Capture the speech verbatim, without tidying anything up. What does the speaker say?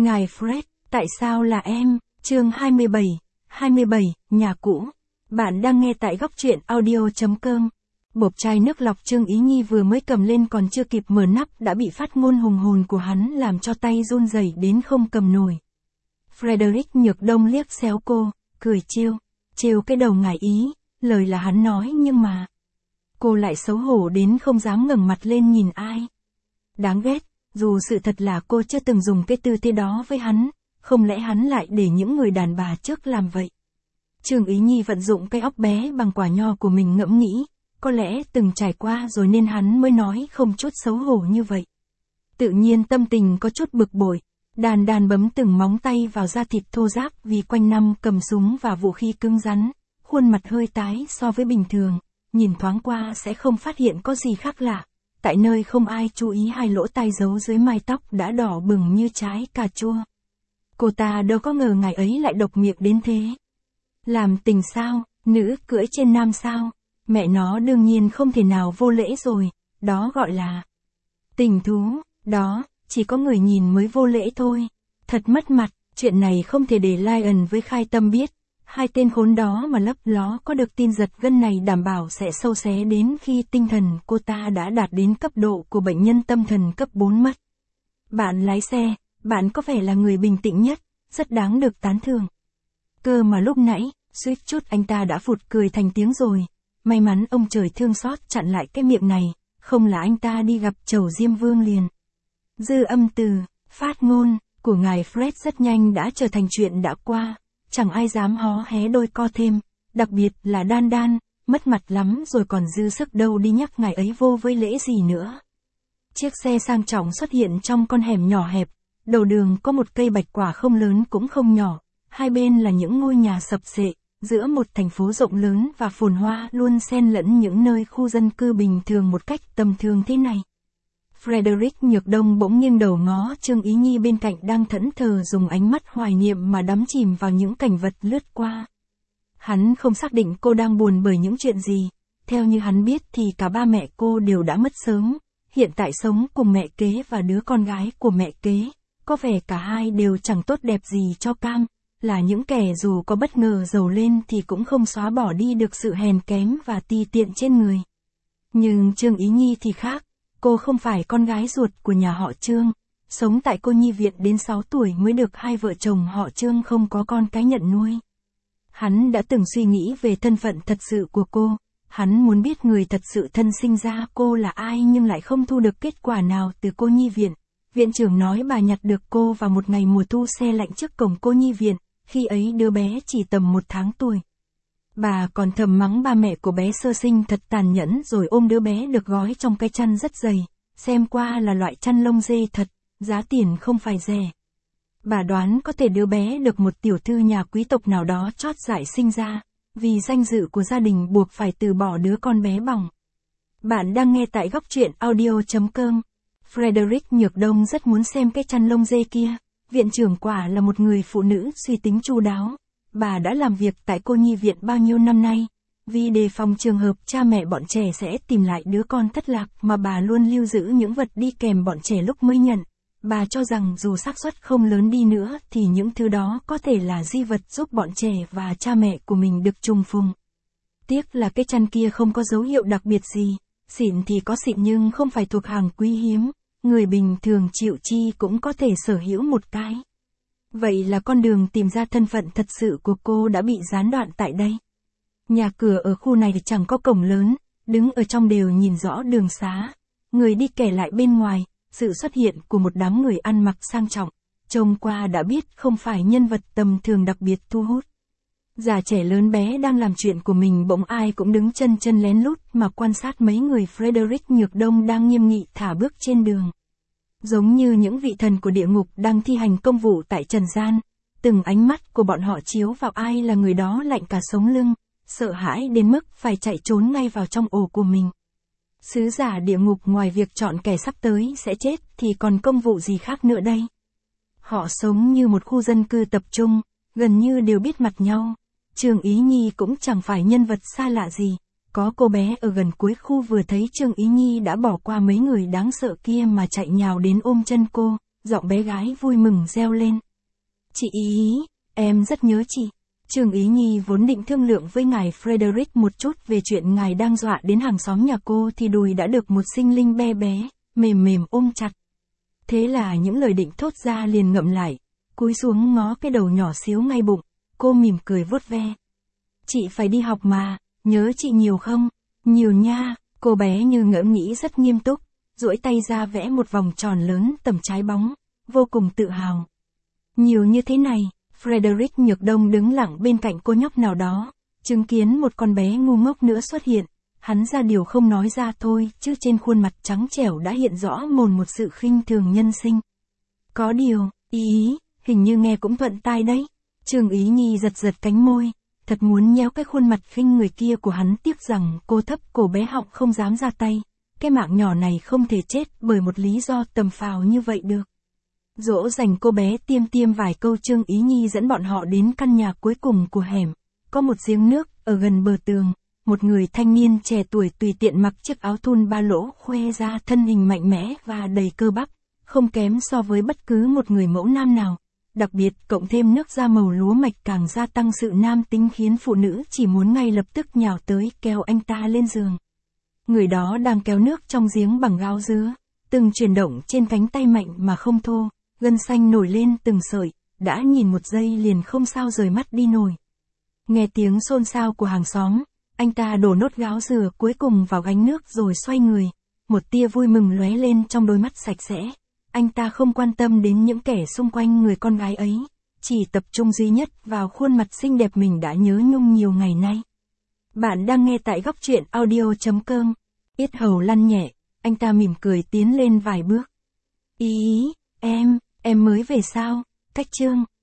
Ngài Fred, tại sao là em? Chương hai mươi bảy, hai mươi bảy, nhà cũ. Bạn đang nghe tại góc truyện audio chấm com. Bộp chai nước lọc Trương Ý Nhi vừa mới cầm lên còn chưa kịp mở nắp đã bị phát ngôn hùng hồn của hắn làm cho tay run rẩy đến không cầm nổi. Frederick Nhược Đông liếc xéo cô, cười trêu, trêu cái đầu ngải Ý, lời là hắn nói nhưng mà... Cô lại xấu hổ đến không dám ngẩng mặt lên nhìn ai. Đáng ghét, dù sự thật là cô chưa từng dùng cái tư thế đó với hắn, không lẽ hắn lại để những người đàn bà trước làm vậy. Trương Ý Nhi vận dụng cái óc bé bằng quả nho của mình ngẫm nghĩ, có lẽ từng trải qua rồi nên hắn mới nói không chút xấu hổ như vậy. Tự nhiên tâm tình có chút bực bội, đàn đàn bấm từng móng tay vào da thịt thô ráp vì quanh năm cầm súng và vũ khí cứng rắn, khuôn mặt hơi tái so với bình thường, nhìn thoáng qua sẽ không phát hiện có gì khác lạ. Tại nơi không ai chú ý hai lỗ tai giấu dưới mái tóc đã đỏ bừng như trái cà chua. Cô ta đâu có ngờ ngày ấy lại độc miệng đến thế. Làm tình sao, nữ cưỡi trên nam sao, mẹ nó đương nhiên không thể nào vô lễ rồi, đó gọi là tình thú, đó, chỉ có người nhìn mới vô lễ thôi. Thật mất mặt, chuyện này không thể để Lion với Khai Tâm biết. Hai tên khốn đó mà lấp ló có được tin giật gân này đảm bảo sẽ sâu xé đến khi tinh thần cô ta đã đạt đến cấp độ của bệnh nhân tâm thần cấp bốn mất. Bạn lái xe, bạn có vẻ là người bình tĩnh nhất, rất đáng được tán thưởng. Cơ mà lúc nãy, suýt chút anh ta đã phụt cười thành tiếng rồi. May mắn ông trời thương xót chặn lại cái miệng này, không là anh ta đi gặp Trầu Diêm Vương liền. Dư âm từ, phát ngôn, của ngài Fred rất nhanh đã trở thành chuyện đã qua. Chẳng ai dám hó hé đôi co thêm, đặc biệt là Đan Đan, mất mặt lắm rồi còn dư sức đâu đi nhắc ngài ấy vô với lễ gì nữa. Chiếc xe sang trọng xuất hiện trong con hẻm nhỏ hẹp, đầu đường có một cây bạch quả không lớn cũng không nhỏ, hai bên là những ngôi nhà sập xệ, giữa một thành phố rộng lớn và phồn hoa luôn xen lẫn những nơi khu dân cư bình thường một cách tầm thường thế này. Frederick Nhược Đông bỗng nghiêng đầu ngó Trương Ý Nhi bên cạnh đang thẫn thờ dùng ánh mắt hoài niệm mà đắm chìm vào những cảnh vật lướt qua. Hắn không xác định cô đang buồn bởi những chuyện gì, theo như hắn biết thì cả ba mẹ cô đều đã mất sớm, hiện tại sống cùng mẹ kế và đứa con gái của mẹ kế, có vẻ cả hai đều chẳng tốt đẹp gì cho cam, là những kẻ dù có bất ngờ giàu lên thì cũng không xóa bỏ đi được sự hèn kém và ti tiện trên người. Nhưng Trương Ý Nhi thì khác. Cô không phải con gái ruột của nhà họ Trương, sống tại cô nhi viện đến sáu tuổi mới được hai vợ chồng họ Trương không có con cái nhận nuôi. Hắn đã từng suy nghĩ về thân phận thật sự của cô, hắn muốn biết người thật sự thân sinh ra cô là ai nhưng lại không thu được kết quả nào từ cô nhi viện. Viện trưởng nói bà nhặt được cô vào một ngày mùa thu se lạnh trước cổng cô nhi viện, khi ấy đứa bé chỉ tầm một tháng tuổi. Bà còn thầm mắng ba mẹ của bé sơ sinh thật tàn nhẫn rồi ôm đứa bé được gói trong cái chăn rất dày, xem qua là loại chăn lông dê thật, giá tiền không phải rẻ. Bà đoán có thể đứa bé được một tiểu thư nhà quý tộc nào đó chót dại sinh ra, vì danh dự của gia đình buộc phải từ bỏ đứa con bé bỏng. Bạn đang nghe tại góc truyện audio chấm com. Frederick Nhược Đông rất muốn xem cái chăn lông dê kia, viện trưởng quả là một người phụ nữ suy tính chu đáo. Bà đã làm việc tại cô nhi viện bao nhiêu năm nay, vì đề phòng trường hợp cha mẹ bọn trẻ sẽ tìm lại đứa con thất lạc mà bà luôn lưu giữ những vật đi kèm bọn trẻ lúc mới nhận. Bà cho rằng dù xác suất không lớn đi nữa thì những thứ đó có thể là di vật giúp bọn trẻ và cha mẹ của mình được trùng phùng. Tiếc là cái chăn kia không có dấu hiệu đặc biệt gì, xịn thì có xịn nhưng không phải thuộc hàng quý hiếm, người bình thường chịu chi cũng có thể sở hữu một cái. Vậy là con đường tìm ra thân phận thật sự của cô đã bị gián đoạn tại đây. Nhà cửa ở khu này chẳng có cổng lớn, đứng ở trong đều nhìn rõ đường xá. Người đi kẻ lại bên ngoài, sự xuất hiện của một đám người ăn mặc sang trọng, trông qua đã biết không phải nhân vật tầm thường đặc biệt thu hút. Già trẻ lớn bé đang làm chuyện của mình bỗng ai cũng đứng chân chân lén lút mà quan sát mấy người Frederick Nhược Đông đang nghiêm nghị thả bước trên đường. Giống như những vị thần của địa ngục đang thi hành công vụ tại trần gian, từng ánh mắt của bọn họ chiếu vào ai là người đó lạnh cả sống lưng, sợ hãi đến mức phải chạy trốn ngay vào trong ổ của mình. Sứ giả địa ngục ngoài việc chọn kẻ sắp tới sẽ chết thì còn công vụ gì khác nữa đây? Họ sống như một khu dân cư tập trung, gần như đều biết mặt nhau. Trương Ý Nhi cũng chẳng phải nhân vật xa lạ gì. Có cô bé ở gần cuối khu vừa thấy Trương Ý Nhi đã bỏ qua mấy người đáng sợ kia mà chạy nhào đến ôm chân cô, giọng bé gái vui mừng reo lên. Chị Ý, em rất nhớ chị. Trương Ý Nhi vốn định thương lượng với ngài Frederick một chút về chuyện ngài đang dọa đến hàng xóm nhà cô thì đùi đã được một sinh linh bé bé, mềm mềm ôm chặt. Thế là những lời định thốt ra liền ngậm lại, cúi xuống ngó cái đầu nhỏ xíu ngay bụng, cô mỉm cười vuốt ve. Chị phải đi học mà, nhớ chị nhiều không? Nhiều nha, cô bé như ngẫm nghĩ rất nghiêm túc, duỗi tay ra vẽ một vòng tròn lớn tầm trái bóng, vô cùng tự hào. Nhiều như thế này, Frederick Nhược Đông đứng lặng bên cạnh cô nhóc nào đó, chứng kiến một con bé ngu ngốc nữa xuất hiện, hắn ra điều không nói ra thôi, chứ trên khuôn mặt trắng trẻo đã hiện rõ mồn một sự khinh thường nhân sinh. Có điều, Ý Ý, hình như nghe cũng thuận tai đấy. Trương Ý Nhi giật giật cánh môi, thật muốn nhéo cái khuôn mặt khinh người kia của hắn, tiếc rằng cô thấp cổ bé họng không dám ra tay. Cái mạng nhỏ này không thể chết bởi một lý do tầm phào như vậy được. Dỗ dành cô bé tiêm tiêm vài câu, Trương Ý Nhi dẫn bọn họ đến căn nhà cuối cùng của hẻm. Có một giếng nước ở gần bờ tường, một người thanh niên trẻ tuổi tùy tiện mặc chiếc áo thun ba lỗ khoe ra thân hình mạnh mẽ và đầy cơ bắp, không kém so với bất cứ một người mẫu nam nào. Đặc biệt cộng thêm nước da màu lúa mạch càng gia tăng sự nam tính, khiến phụ nữ chỉ muốn ngay lập tức nhào tới kéo anh ta lên giường. Người đó đang kéo nước trong giếng bằng gáo dứa, từng chuyển động trên cánh tay mạnh mà không thô, gân xanh nổi lên từng sợi, đã nhìn một giây liền không sao rời mắt đi nổi. Nghe tiếng xôn xao của hàng xóm, anh ta đổ nốt gáo dừa cuối cùng vào gánh nước rồi xoay người, một tia vui mừng lóe lên trong đôi mắt sạch sẽ. Anh ta không quan tâm đến những kẻ xung quanh người con gái ấy, chỉ tập trung duy nhất vào khuôn mặt xinh đẹp mình đã nhớ nhung nhiều ngày nay. Bạn đang nghe tại góc truyện audio chấm com. Yết hầu lăn nhẹ, anh ta mỉm cười tiến lên vài bước. Ý ý, em, em mới về sao? Cách Trương,